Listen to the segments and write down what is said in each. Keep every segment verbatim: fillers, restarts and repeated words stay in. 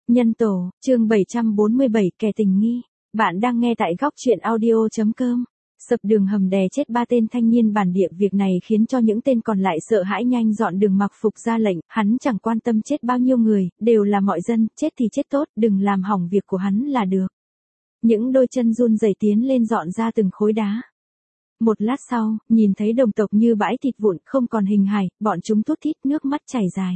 Nhân tổ, chương bảy trăm bốn mươi bảy, kẻ tình nghi. Bạn đang nghe tại góc truyện audio.com. Sập đường hầm đè chết ba tên thanh niên bản địa, việc này khiến cho những tên còn lại sợ hãi nhanh dọn đường mặc phục ra lệnh, hắn chẳng quan tâm chết bao nhiêu người, đều là mọi dân, chết thì chết tốt, đừng làm hỏng việc của hắn là được. Những đôi chân run rẩy tiến lên dọn ra từng khối đá. Một lát sau, nhìn thấy đồng tộc như bãi thịt vụn, không còn hình hài, bọn chúng thút thít nước mắt chảy dài.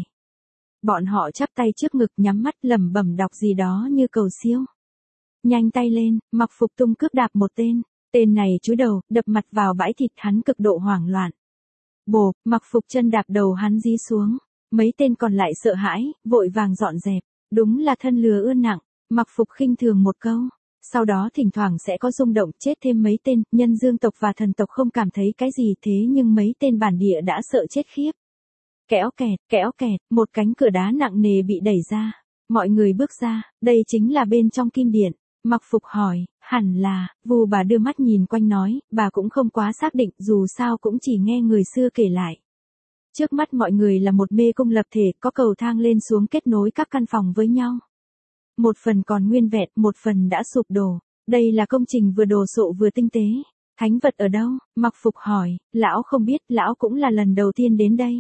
Bọn họ chắp tay trước ngực nhắm mắt lẩm bẩm đọc gì đó như cầu siêu. Nhanh tay lên, mặc phục tung cước đạp một tên. Tên này chúi đầu, đập mặt vào bãi thịt, hắn cực độ hoảng loạn. Bồ, mặc phục chân đạp đầu hắn dí xuống. Mấy tên còn lại sợ hãi, vội vàng dọn dẹp. Đúng là thân lừa ươn nặng, mặc phục khinh thường một câu. Sau đó thỉnh thoảng sẽ có rung động chết thêm mấy tên, nhân dương tộc và thần tộc không cảm thấy cái gì, thế nhưng mấy tên bản địa đã sợ chết khiếp. Kéo kẹt, kéo kẹt, một cánh cửa đá nặng nề bị đẩy ra. Mọi người bước ra, đây chính là bên trong kim điện. Mặc phục hỏi, hẳn là, Vu bà đưa mắt nhìn quanh nói, bà cũng không quá xác định, dù sao cũng chỉ nghe người xưa kể lại. Trước mắt mọi người là một mê cung lập thể, có cầu thang lên xuống kết nối các căn phòng với nhau. Một phần còn nguyên vẹn, một phần đã sụp đổ. Đây là công trình vừa đồ sộ vừa tinh tế. Thánh vật ở đâu? Mặc phục hỏi, lão không biết, lão cũng là lần đầu tiên đến đây.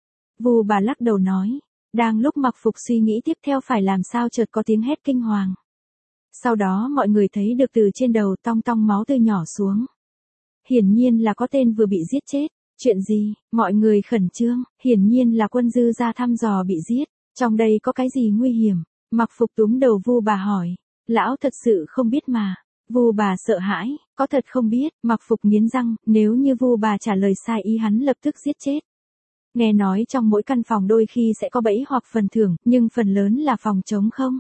Vu bà lắc đầu nói, đang lúc mặc phục suy nghĩ tiếp theo phải làm sao, chợt có tiếng hét kinh hoàng. Sau đó mọi người thấy được từ trên đầu tong tong máu tươi nhỏ xuống. Hiển nhiên là có tên vừa bị giết chết. Chuyện gì? Mọi người khẩn trương, hiển nhiên là quân dư ra thăm dò bị giết. Trong đây có cái gì nguy hiểm? Mặc phục túm đầu Vu bà hỏi, lão thật sự không biết mà. Vu bà sợ hãi, có thật không biết? Mặc phục nghiến răng, nếu như Vu bà trả lời sai ý hắn lập tức giết chết. Nghe nói trong mỗi căn phòng đôi khi sẽ có bẫy hoặc phần thưởng, nhưng phần lớn là phòng trống không.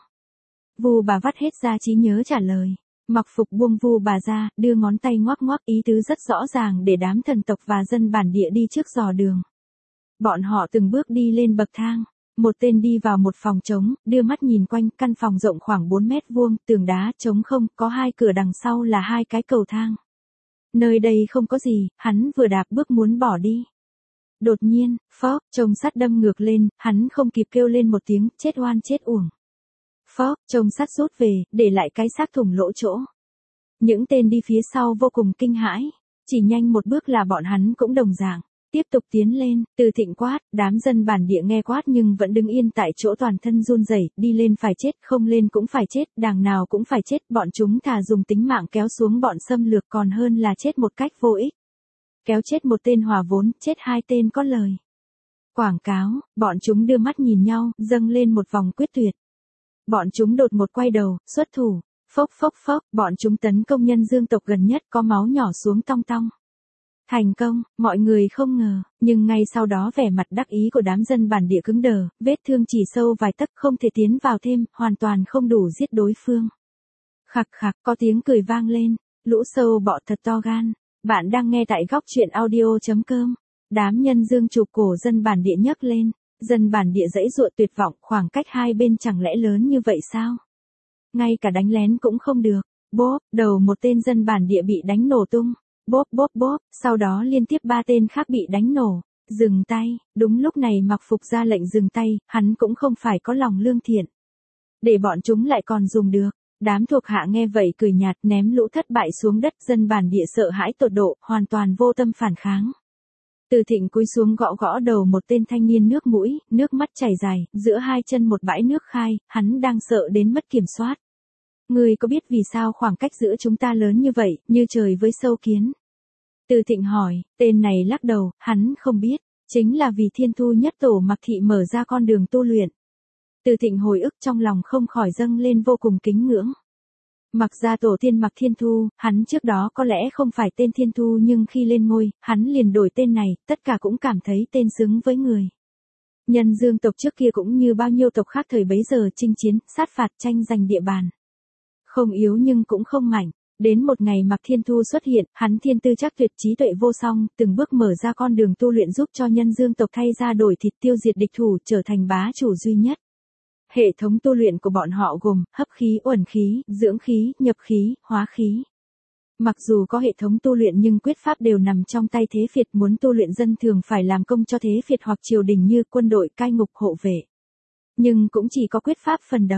Vu bà vắt hết ra trí nhớ trả lời. Mặc phục buông Vu bà ra, đưa ngón tay ngoắc ngoắc, ý tứ rất rõ ràng để đám thần tộc và dân bản địa đi trước dò đường. Bọn họ từng bước đi lên bậc thang. Một tên đi vào một phòng trống, đưa mắt nhìn quanh, căn phòng rộng khoảng bốn mét vuông, tường đá trống không, có hai cửa, đằng sau là hai cái cầu thang. Nơi đây không có gì, hắn vừa đạp bước muốn bỏ đi. Đột nhiên, phốc, chồng sắt đâm ngược lên, hắn không kịp kêu lên một tiếng, chết oan chết uổng. Phốc, chồng sắt rút về, để lại cái xác thủng lỗ chỗ. Những tên đi phía sau vô cùng kinh hãi, chỉ nhanh một bước là bọn hắn cũng đồng dạng. Tiếp tục tiến lên, Từ Thịnh quát, đám dân bản địa nghe quát nhưng vẫn đứng yên tại chỗ, toàn thân run rẩy, đi lên phải chết, không lên cũng phải chết, đằng nào cũng phải chết, bọn chúng thà dùng tính mạng kéo xuống bọn xâm lược còn hơn là chết một cách vô ích. Kéo chết một tên hòa vốn, chết hai tên có lời. Quảng cáo, bọn chúng đưa mắt nhìn nhau, dâng lên một vòng quyết tuyệt. Bọn chúng đột một quay đầu, xuất thủ, phốc phốc phốc, bọn chúng tấn công nhân dương tộc gần nhất, có máu nhỏ xuống tong tong. Thành công, mọi người không ngờ, nhưng ngay sau đó vẻ mặt đắc ý của đám dân bản địa cứng đờ, vết thương chỉ sâu vài tấc, không thể tiến vào thêm, hoàn toàn không đủ giết đối phương. Khặc khặc, có tiếng cười vang lên, lũ sâu bọ thật to gan. Bạn đang nghe tại góc truyện audio.com. Đám nhân dương chụp cổ dân bản địa nhấc lên, dân bản địa giãy giụa tuyệt vọng, khoảng cách hai bên chẳng lẽ lớn như vậy sao? Ngay cả đánh lén cũng không được. Bốp, đầu một tên dân bản địa bị đánh nổ tung. Bốp bốp bốp, sau đó liên tiếp ba tên khác bị đánh nổ. Dừng tay, đúng lúc này mặc phục ra lệnh dừng tay, hắn cũng không phải có lòng lương thiện. Để bọn chúng lại còn dùng được. Đám thuộc hạ nghe vậy cười nhạt, ném lũ thất bại xuống đất, dân bản địa sợ hãi tột độ, hoàn toàn vô tâm phản kháng. Từ Thịnh cúi xuống gõ gõ đầu một tên thanh niên, nước mũi, nước mắt chảy dài, giữa hai chân một bãi nước khai, hắn đang sợ đến mất kiểm soát. Ngươi có biết vì sao khoảng cách giữa chúng ta lớn như vậy, như trời với sâu kiến? Từ Thịnh hỏi, tên này lắc đầu, hắn không biết, chính là vì Thiên Thu nhất tổ Mặc Thị mở ra con đường tu luyện. Từ Thịnh hồi ức, trong lòng không khỏi dâng lên vô cùng kính ngưỡng. Mặc ra tổ tiên Mặc Thiên Thu, hắn trước đó có lẽ không phải tên Thiên Thu, nhưng khi lên ngôi, hắn liền đổi tên này, tất cả cũng cảm thấy tên xứng với người. Nhân dương tộc trước kia cũng như bao nhiêu tộc khác thời bấy giờ, chinh chiến, sát phạt, tranh giành địa bàn. Không yếu nhưng cũng không mạnh. Đến một ngày Mặc Thiên Thu xuất hiện, hắn thiên tư chắc tuyệt, trí tuệ vô song, từng bước mở ra con đường tu luyện giúp cho nhân dương tộc thay ra đổi thịt, tiêu diệt địch thủ, trở thành bá chủ duy nhất. Hệ thống tu luyện của bọn họ gồm hấp khí, uẩn khí, dưỡng khí, nhập khí, hóa khí. Mặc dù có hệ thống tu luyện nhưng quyết pháp đều nằm trong tay thế phiệt, muốn tu luyện dân thường phải làm công cho thế phiệt hoặc triều đình như quân đội, cai ngục, hộ vệ. Nhưng cũng chỉ có quyết pháp phần đầu.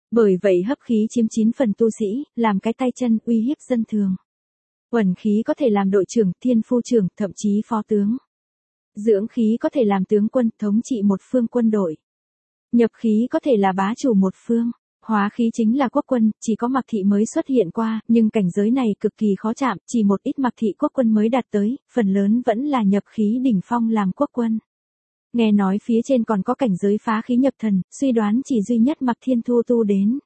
Bởi vậy hấp khí chiếm chín phần tu sĩ, làm cái tay chân uy hiếp dân thường. Uẩn khí có thể làm đội trưởng, thiên phu trưởng, thậm chí phó tướng. Dưỡng khí có thể làm tướng quân, thống trị một phương quân đội. Nhập khí có thể là bá chủ một phương. Hóa khí chính là quốc quân, chỉ có Mạc Thị mới xuất hiện qua, nhưng cảnh giới này cực kỳ khó chạm, chỉ một ít Mạc Thị quốc quân mới đạt tới, phần lớn vẫn là nhập khí đỉnh phong làm quốc quân. Nghe nói phía trên còn có cảnh giới phá khí nhập thần, suy đoán chỉ duy nhất Mạc Thiên Thu tu đến.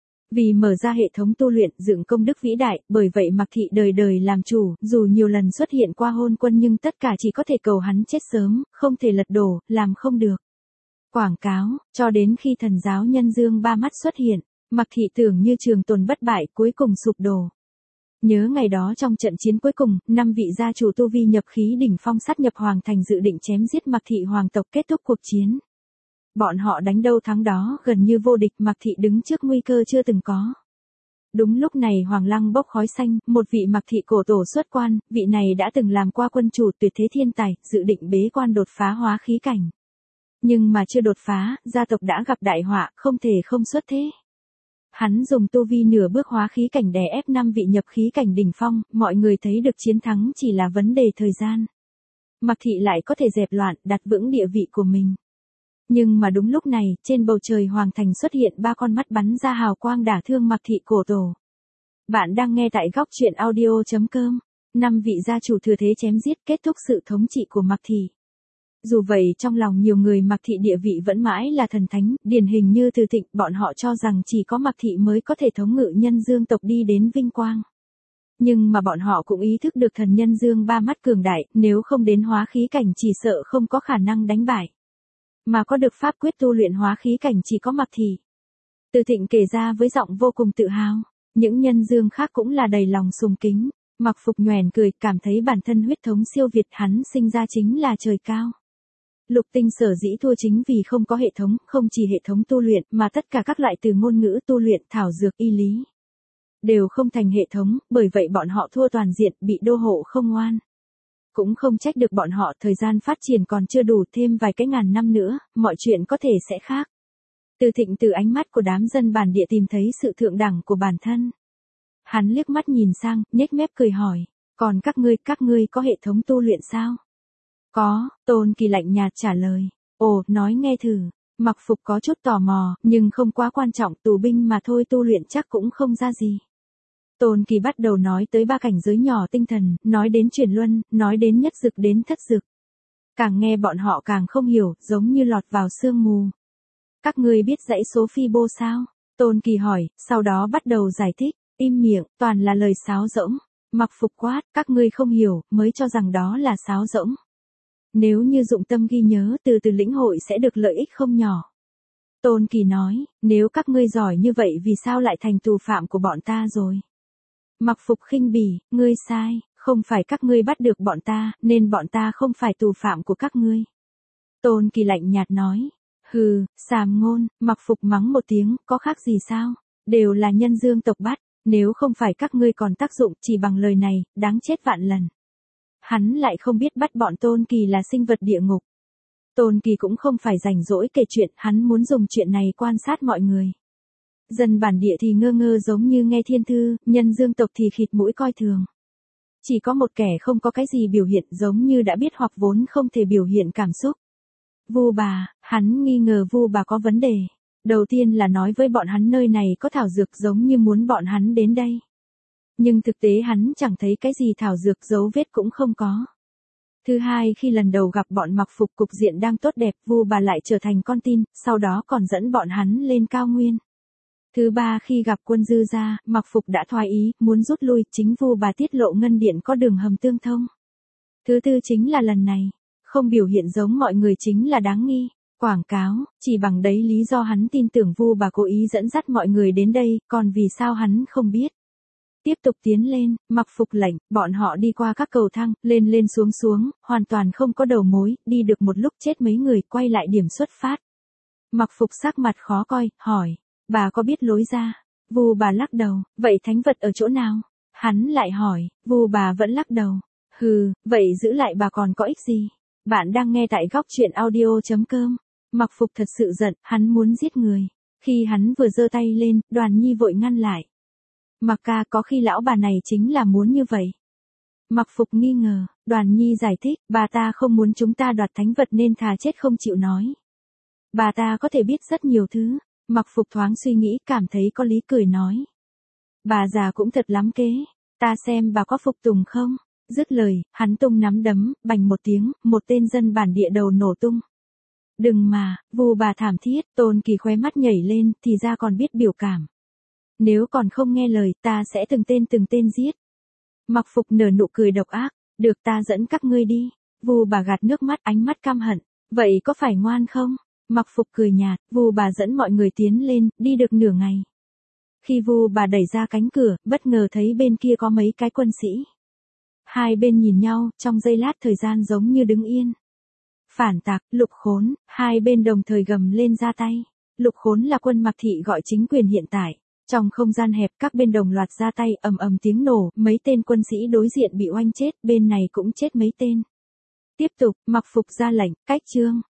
Vì mở ra hệ thống tu luyện, dựng công đức vĩ đại, bởi vậy Mạc Thị đời đời làm chủ, dù nhiều lần xuất hiện qua hôn quân nhưng tất cả chỉ có thể cầu hắn chết sớm, không thể lật đổ, làm không được. Quảng cáo, cho đến khi thần giáo nhân dương ba mắt xuất hiện, Mạc Thị tưởng như trường tồn bất bại, cuối cùng sụp đổ. Nhớ ngày đó trong trận chiến cuối cùng, năm vị gia chủ tu vi nhập khí đỉnh phong sát nhập hoàng thành dự định chém giết Mạc Thị hoàng tộc kết thúc cuộc chiến. Bọn họ đánh đâu thắng đó, gần như vô địch, Mạc Thị đứng trước nguy cơ chưa từng có. Đúng lúc này Hoàng Lăng bốc khói xanh, một vị Mạc Thị cổ tổ xuất quan, vị này đã từng làm qua quân chủ tuyệt thế thiên tài, dự định bế quan đột phá hóa khí cảnh. Nhưng mà chưa đột phá, gia tộc đã gặp đại họa, không thể không xuất thế. Hắn dùng tu vi nửa bước hóa khí cảnh đè ép năm vị nhập khí cảnh đỉnh phong, mọi người thấy được chiến thắng chỉ là vấn đề thời gian. Mạc Thị lại có thể dẹp loạn, đặt vững địa vị của mình. Nhưng mà đúng lúc này, trên bầu trời hoàng thành xuất hiện ba con mắt bắn ra hào quang đả thương Mạc Thị cổ tổ. Bạn đang nghe tại góc truyện audio chấm com. Năm vị gia chủ thừa thế chém giết kết thúc sự thống trị của Mạc Thị. Dù vậy trong lòng nhiều người Mạc Thị địa vị vẫn mãi là thần thánh, điển hình như Từ Thịnh, bọn họ cho rằng chỉ có Mạc Thị mới có thể thống ngự nhân dương tộc đi đến vinh quang. Nhưng mà bọn họ cũng ý thức được thần nhân dương ba mắt cường đại, nếu không đến hóa khí cảnh chỉ sợ không có khả năng đánh bại. Mà có được pháp quyết tu luyện hóa khí cảnh chỉ có Mạc Thị. Từ Thịnh kể ra với giọng vô cùng tự hào, những nhân dương khác cũng là đầy lòng sùng kính. Mạc Phục nhoẻn cười, cảm thấy bản thân huyết thống siêu việt, hắn sinh ra chính là trời cao. Lục Tinh sở dĩ thua chính vì không có hệ thống, không chỉ hệ thống tu luyện, mà tất cả các loại từ ngôn ngữ tu luyện, thảo dược y lý. Đều không thành hệ thống, bởi vậy bọn họ thua toàn diện, bị đô hộ không ngoan. Cũng không trách được bọn họ, thời gian phát triển còn chưa đủ, thêm vài cái ngàn năm nữa, mọi chuyện có thể sẽ khác. Từ Thịnh từ ánh mắt của đám dân bản địa tìm thấy sự thượng đẳng của bản thân. Hắn liếc mắt nhìn sang, nhếch mép cười hỏi, còn các ngươi, các ngươi có hệ thống tu luyện sao? Có, Tôn Kỳ lạnh nhạt trả lời. Ồ, nói nghe thử. Mạc Phục có chút tò mò, nhưng không quá quan trọng, tù binh mà thôi, tu luyện chắc cũng không ra gì. Tôn Kỳ bắt đầu nói tới ba cảnh giới nhỏ tinh thần, nói đến chuyển luân, nói đến nhất dực đến thất dực. Càng nghe bọn họ càng không hiểu, giống như lọt vào sương mù. Các ngươi biết dãy số phi bô sao? Tôn Kỳ hỏi, sau đó bắt đầu giải thích, im miệng, toàn là lời sáo rỗng. Mạc Phục quát, các ngươi không hiểu, mới cho rằng đó là sáo rỗng. Nếu như dụng tâm ghi nhớ, từ từ lĩnh hội sẽ được lợi ích không nhỏ. Tôn Kỳ nói, nếu các ngươi giỏi như vậy vì sao lại thành tù phạm của bọn ta rồi? Mạc Phục khinh bỉ, ngươi sai, không phải các ngươi bắt được bọn ta, nên bọn ta không phải tù phạm của các ngươi. Tôn Kỳ lạnh nhạt nói, hừ, sàm ngôn, Mạc Phục mắng một tiếng, có khác gì sao? Đều là nhân dương tộc bắt, nếu không phải các ngươi còn tác dụng, chỉ bằng lời này, đáng chết vạn lần. Hắn lại không biết bắt bọn Tôn Kỳ là sinh vật địa ngục. Tôn Kỳ cũng không phải rảnh rỗi kể chuyện, hắn muốn dùng chuyện này quan sát mọi người. Dân bản địa thì ngơ ngơ giống như nghe thiên thư, nhân dương tộc thì khịt mũi coi thường. Chỉ có một kẻ không có cái gì biểu hiện, giống như đã biết hoặc vốn không thể biểu hiện cảm xúc. Vu Bà, hắn nghi ngờ Vu Bà có vấn đề. Đầu tiên là nói với bọn hắn nơi này có thảo dược, giống như muốn bọn hắn đến đây. Nhưng thực tế hắn chẳng thấy cái gì thảo dược, dấu vết cũng không có. Thứ hai, khi lần đầu gặp bọn Mạc Phục cục diện đang tốt đẹp, Vu Bà lại trở thành con tin, sau đó còn dẫn bọn hắn lên cao nguyên. Thứ ba, khi gặp quân dư gia, Mạc Phục đã thoái ý, muốn rút lui, chính Vu Bà tiết lộ ngân điện có đường hầm tương thông. Thứ tư chính là lần này, không biểu hiện giống mọi người chính là đáng nghi. Quảng cáo, chỉ bằng đấy lý do hắn tin tưởng Vu Bà cố ý dẫn dắt mọi người đến đây, còn vì sao hắn không biết. Tiếp tục tiến lên, Mạc Phục lệnh, bọn họ đi qua các cầu thang, lên lên xuống xuống, hoàn toàn không có đầu mối, đi được một lúc chết mấy người, quay lại điểm xuất phát. Mạc Phục sắc mặt khó coi, hỏi, bà có biết lối ra? Vu Bà lắc đầu, vậy thánh vật ở chỗ nào? Hắn lại hỏi, Vu Bà vẫn lắc đầu, hừ, vậy giữ lại bà còn có ích gì? Bạn đang nghe tại góc truyện audio chấm com. Mạc Phục thật sự giận, hắn muốn giết người. Khi hắn vừa giơ tay lên, Đoàn Nhi vội ngăn lại. Mặc ca, có khi lão bà này chính là muốn như vậy. Mặc Phục nghi ngờ, Đoàn Nhi giải thích, bà ta không muốn chúng ta đoạt thánh vật nên thà chết không chịu nói. Bà ta có thể biết rất nhiều thứ. Mặc Phục thoáng suy nghĩ, cảm thấy có lý, cười nói. Bà già cũng thật lắm kế, ta xem bà có phục tùng không? Dứt lời, hắn tung nắm đấm, bành một tiếng, một tên dân bản địa đầu nổ tung. Đừng mà, Vu bà thảm thiết, Tôn Kỳ khóe mắt nhảy lên, thì ra còn biết biểu cảm. Nếu còn không nghe lời, ta sẽ từng tên từng tên giết. Mặc Phục nở nụ cười độc ác, được, ta dẫn các ngươi đi. Vu bà gạt nước mắt, ánh mắt căm hận, vậy có phải ngoan không? Mặc Phục cười nhạt, Vu bà dẫn mọi người tiến lên, đi được nửa ngày. Khi Vu bà đẩy ra cánh cửa, bất ngờ thấy bên kia có mấy cái quân sĩ. Hai bên nhìn nhau, trong giây lát thời gian giống như đứng yên. Phản tặc, Lục Khốn, hai bên đồng thời gầm lên ra tay. Lục Khốn là quân Mạc Thị gọi chính quyền hiện tại. Trong không gian hẹp, các bên đồng loạt ra tay, ầm ầm tiếng nổ, mấy tên quân sĩ đối diện bị oanh chết, bên này cũng chết mấy tên. Tiếp tục, Mặc Phục ra lệnh, cách trương.